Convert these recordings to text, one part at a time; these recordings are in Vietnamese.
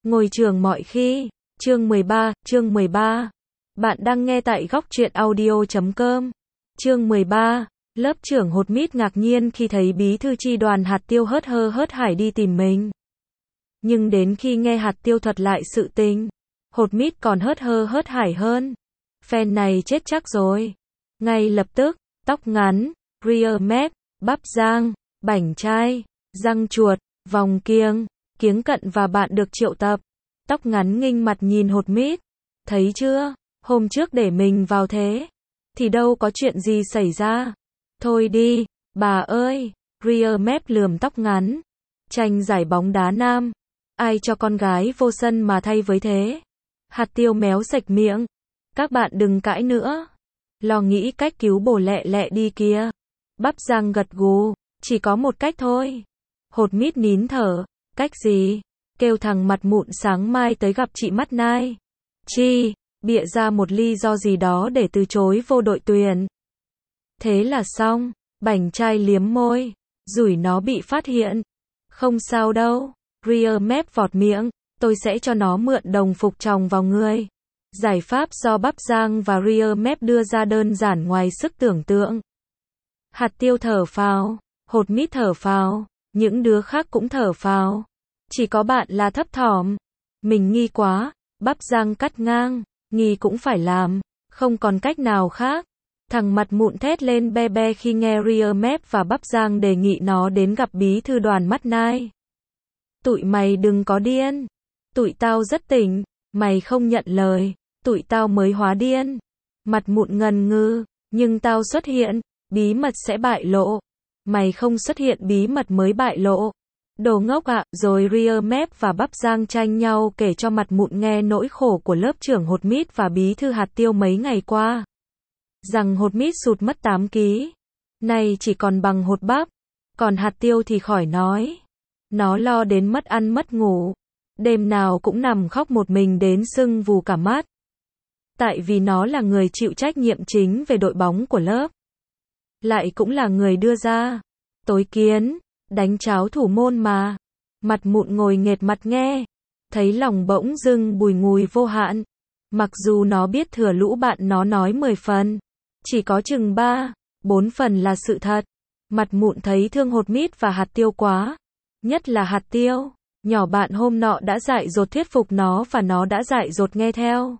Ngồi trường mọi khi. Chương 13. Bạn đang nghe tại góc truyện audio.com. Chương 13. Lớp trưởng Hột Mít ngạc nhiên khi thấy bí thư chi đoàn Hạt Tiêu hớt hơ hớt hải đi tìm mình. Nhưng đến khi nghe Hạt Tiêu thuật lại sự tình, Hột Mít còn hớt hơ hớt hải hơn. Phen này chết chắc rồi. Ngay lập tức, tóc ngắn, rear mép, bắp rang, bảnh trai, răng chuột, vòng kiếng, kiếng cận và bạn được triệu tập. Tóc ngắn nghinh mặt nhìn Hột Mít. Thấy chưa, hôm trước để mình vào thế, thì đâu có chuyện gì xảy ra. Thôi đi, bà ơi, rear mép lườm tóc ngắn. Tranh giải bóng đá nam, ai cho con gái vô sân mà thay với thế. Hạt Tiêu méo sạch miệng. Các bạn đừng cãi nữa. Lo nghĩ cách cứu bồ lẹ lẹ đi kia. Bắp rang gật gù, chỉ có một cách thôi. Hột Mít nín thở. Cách gì? Kêu thằng mặt mụn sáng mai tới gặp chị Mắt Nai. Chi, bịa ra một lý do gì đó để từ chối vô đội tuyển. Thế là xong. Bảnh trai liếm môi. Rủi nó bị phát hiện. Không sao đâu. Rear mép vọt miệng. Tôi sẽ cho nó mượn đồng phục tròng vào người. Giải pháp do bắp rang và rear mép đưa ra đơn giản ngoài sức tưởng tượng. Hạt Tiêu thở phào. Hột Mít thở phào. Những đứa khác cũng thở phào. Chỉ có bạn là thấp thỏm. Mình nghi quá. Bắp rang cắt ngang. Nghi cũng phải làm. Không còn cách nào khác. Thằng mặt mụn thét lên be be khi nghe rear mép và bắp rang đề nghị nó đến gặp bí thư đoàn Mắt Nai. Tụi mày đừng có điên. Tụi tao rất tỉnh. Mày không nhận lời. Tụi tao mới hóa điên. Mặt mụn ngần ngừ. Nhưng tao xuất hiện. Bí mật sẽ bại lộ. Mày không xuất hiện bí mật mới bại lộ. Đồ ngốc ạ. Rồi rear mép và bắp rang tranh nhau kể cho mặt mụn nghe nỗi khổ của lớp trưởng Hột Mít và bí thư Hạt Tiêu mấy ngày qua. Rằng Hột Mít sụt mất 8 ký. Nay chỉ còn bằng hột bắp. Còn Hạt Tiêu thì khỏi nói. Nó lo đến mất ăn mất ngủ. Đêm nào cũng nằm khóc một mình đến sưng vù cả mắt. Tại vì nó là người chịu trách nhiệm chính về đội bóng của lớp. Lại cũng là người đưa ra tối kiến, đánh cháo thủ môn mà. Mặt mụn ngồi nghệt mặt nghe. Thấy lòng bỗng dưng bùi ngùi vô hạn. Mặc dù nó biết thừa lũ bạn nó nói 10 phần. Chỉ có chừng 3-4 phần là sự thật. Mặt mụn thấy thương Hột Mít và Hạt Tiêu quá. Nhất là Hạt Tiêu. Nhỏ bạn hôm nọ đã dại dột thuyết phục nó và nó đã dại dột nghe theo.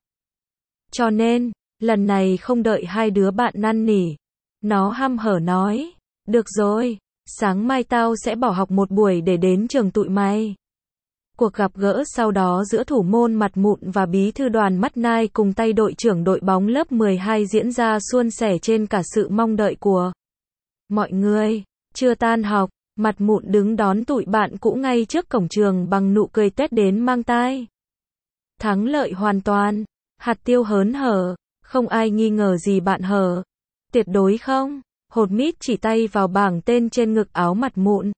Cho nên, lần này không đợi hai đứa bạn năn nỉ. Nó hăm hở nói. Được rồi, sáng mai tao sẽ bỏ học một buổi để đến trường tụi mày. Cuộc gặp gỡ sau đó giữa thủ môn Mặt Mụn và bí thư đoàn Mắt Nai cùng tay đội trưởng đội bóng lớp 12 diễn ra suôn sẻ trên cả sự mong đợi của mọi người. Chưa tan học, Mặt Mụn đứng đón tụi bạn cũ ngay trước cổng trường bằng nụ cười tét đến mang tai. Thắng lợi hoàn toàn. Hạt Tiêu hớn hở. Không ai nghi ngờ gì bạn hở. Tuyệt đối không. Hột Mít chỉ tay vào bảng tên trên ngực áo Mặt Mụn.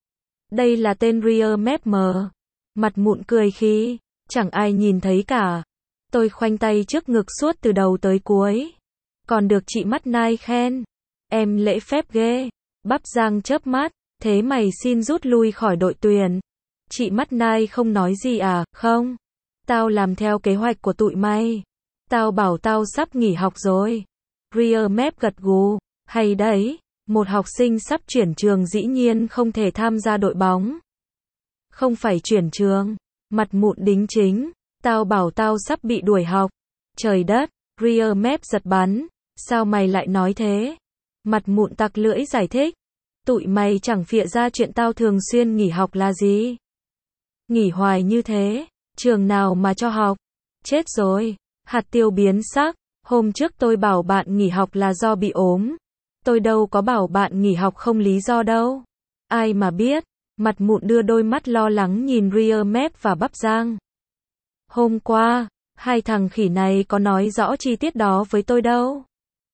Đây là tên rear mép mờ. Mặt Mụn cười khi chẳng ai nhìn thấy cả. Tôi khoanh tay trước ngực suốt từ đầu tới cuối. Còn được chị Mắt Nai khen. Em lễ phép ghê. Bắp rang chớp mắt. Thế mày xin rút lui khỏi đội tuyển. Chị Mắt Nai không nói gì à? Không. Tao làm theo kế hoạch của tụi mày. Tao bảo tao sắp nghỉ học rồi. Rear mép gật gù. Hay đấy. Một học sinh sắp chuyển trường dĩ nhiên không thể tham gia đội bóng. Không phải chuyển trường. Mặt mụn đính chính. Tao bảo tao sắp bị đuổi học. Trời đất. Rear mép giật bắn. Sao mày lại nói thế? Mặt mụn tặc lưỡi giải thích. Tụi mày chẳng phịa ra chuyện tao thường xuyên nghỉ học là gì. Nghỉ hoài như thế. Trường nào mà cho học. Chết rồi. Hạt Tiêu biến sắc. Hôm trước tôi bảo bạn nghỉ học là do bị ốm. Tôi đâu có bảo bạn nghỉ học không lý do đâu. Ai mà biết. Mặt mụn đưa đôi mắt lo lắng nhìn rear mép và bắp rang. Hôm qua, hai thằng khỉ này có nói rõ chi tiết đó với tôi đâu.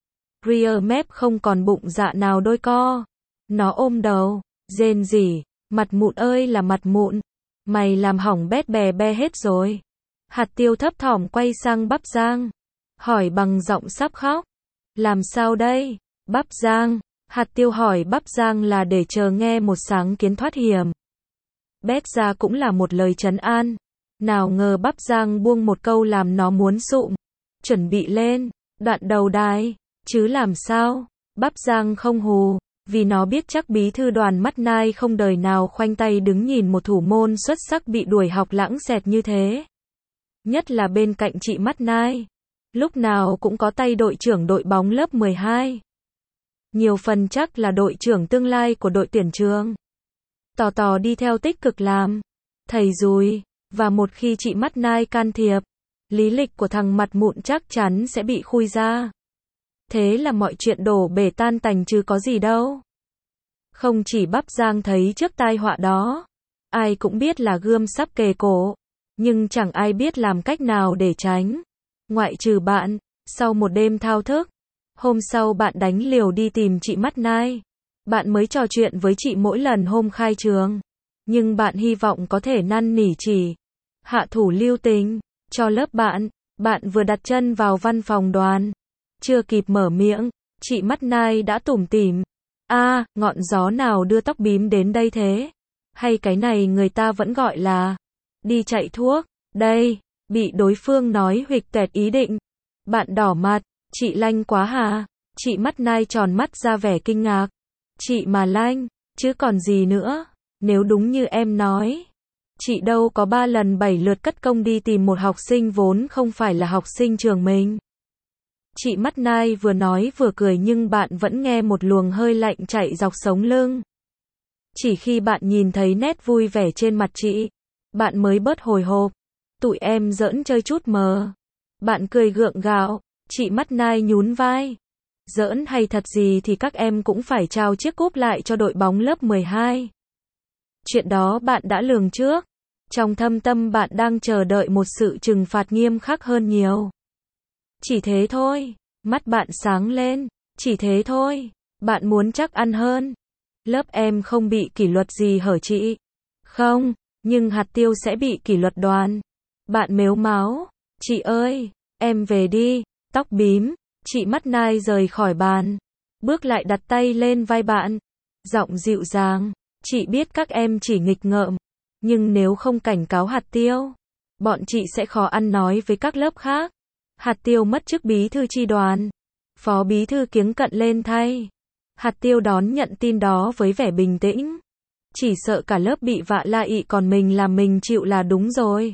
Rear mép không còn bụng dạ nào đôi co. Nó ôm đầu, rên rỉ. Mặt mụn ơi là Mặt mụn. Mày làm hỏng bét bè be hết rồi. Hạt Tiêu thấp thỏm quay sang bắp rang. Hỏi bằng giọng sắp khóc. Làm sao đây? Bắp rang. Hạt Tiêu hỏi bắp rang là để chờ nghe một sáng kiến thoát hiểm. Bét ra cũng là một lời trấn an. Nào ngờ Bắp Giang buông một câu làm nó muốn sụm. Chuẩn bị lên, đoạn đầu đài, chứ làm sao? Bắp Giang không hù, vì nó biết chắc bí thư Đoàn Mắt Nai không đời nào khoanh tay đứng nhìn một thủ môn xuất sắc bị đuổi học lãng xẹt như thế. Nhất là bên cạnh chị Mắt Nai. Lúc nào cũng có tay đội trưởng đội bóng lớp 12. Nhiều phần chắc là đội trưởng tương lai của đội tuyển trường. Tò tò đi theo tích cực làm thầy dùi, và một khi chị Mắt Nai can thiệp, lý lịch của thằng mặt mụn chắc chắn sẽ bị khui ra. Thế là mọi chuyện đổ bể tan tành chứ có gì đâu. Không chỉ Bắp Giang thấy trước tai họa đó, ai cũng biết là gươm sắp kề cổ, nhưng chẳng ai biết làm cách nào để tránh. Ngoại trừ bạn, sau một đêm thao thức, hôm sau bạn đánh liều đi tìm chị Mắt Nai. Bạn mới trò chuyện với chị mỗi lần hôm khai trường, nhưng bạn hy vọng có thể năn nỉ chỉ, hạ thủ lưu tình, cho lớp bạn. Bạn vừa đặt chân vào văn phòng đoàn, chưa kịp mở miệng, chị Mắt Nai đã tủm tỉm. Ngọn gió nào đưa tóc bím đến đây thế? Hay cái này người ta vẫn gọi là đi chạy thuốc, đây, bị đối phương nói huỵch toẹt ý định. Bạn đỏ mặt, chị lanh quá hả? Chị Mắt Nai tròn mắt ra vẻ kinh ngạc. Chị mà lanh, chứ còn gì nữa, nếu đúng như em nói. Chị đâu có 3 lần 7 lượt cất công đi tìm một học sinh vốn không phải là học sinh trường mình. Chị Mắt Nai vừa nói vừa cười nhưng bạn vẫn nghe một luồng hơi lạnh chạy dọc sống lưng. Chỉ khi bạn nhìn thấy nét vui vẻ trên mặt chị, bạn mới bớt hồi hộp. Tụi em giỡn chơi chút mờ. Bạn cười gượng gạo, chị Mắt Nai nhún vai. Giỡn hay thật gì thì các em cũng phải trao chiếc cúp lại cho đội bóng lớp 12. Chuyện đó bạn đã lường trước. Trong thâm tâm bạn đang chờ đợi một sự trừng phạt nghiêm khắc hơn nhiều. Chỉ thế thôi. Mắt bạn sáng lên. Chỉ thế thôi. Bạn muốn chắc ăn hơn. Lớp em không bị kỷ luật gì hở chị? Không, nhưng hạt tiêu sẽ bị kỷ luật đoàn. Bạn mếu máo. Chị ơi, em về đi. Tóc bím. Chị Mắt Nai rời khỏi bàn. Bước lại đặt tay lên vai bạn. Giọng dịu dàng. Chị biết các em chỉ nghịch ngợm. Nhưng nếu không cảnh cáo hạt tiêu, bọn chị sẽ khó ăn nói với các lớp khác. Hạt tiêu mất chức bí thư chi đoàn. Phó bí thư kiếng cận lên thay. Hạt tiêu đón nhận tin đó với vẻ bình tĩnh. Chỉ sợ cả lớp bị vạ la ị còn mình làm mình chịu là đúng rồi.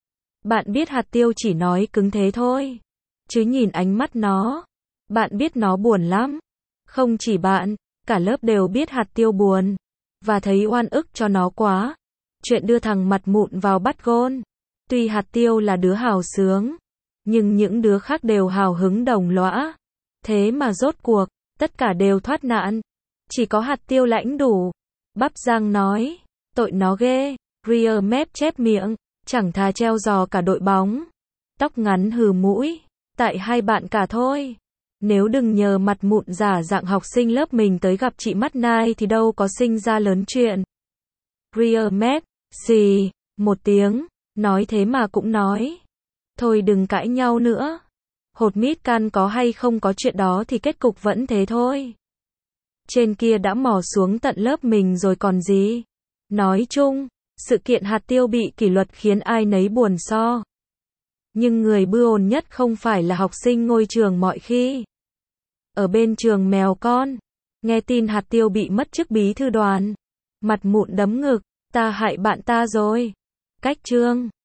Bạn biết hạt tiêu chỉ nói cứng thế thôi. Chứ nhìn ánh mắt nó, bạn biết nó buồn lắm. Không chỉ bạn, cả lớp đều biết hạt tiêu buồn. Và thấy oan ức cho nó quá. Chuyện đưa thằng mặt mụn vào bắt gôn. Tuy hạt tiêu là đứa hào sướng, nhưng những đứa khác đều hào hứng đồng lõa. Thế mà rốt cuộc, tất cả đều thoát nạn. Chỉ có hạt tiêu lãnh đủ. Bắp Giang nói, tội nó ghê. Rear mép chép miệng, chẳng thà treo giò cả đội bóng. Tóc ngắn hừ mũi, tại hai bạn cả thôi. Nếu đừng nhờ mặt mụn giả dạng học sinh lớp mình tới gặp chị Mắt Nai thì đâu có sinh ra lớn chuyện. Rear mép, xì, một tiếng, nói thế mà cũng nói. Thôi đừng cãi nhau nữa. Hột mít can có hay không có chuyện đó thì kết cục vẫn thế thôi. Trên kia đã mò xuống tận lớp mình rồi còn gì. Nói chung, sự kiện hạt tiêu bị kỷ luật khiến ai nấy buồn so. Nhưng người bư ồn nhất không phải là học sinh ngôi trường mọi khi. Ở bên trường mèo con, nghe tin hạt tiêu bị mất chức bí thư đoàn. Mặt mụn đấm ngực, ta hại bạn ta rồi. Cách chương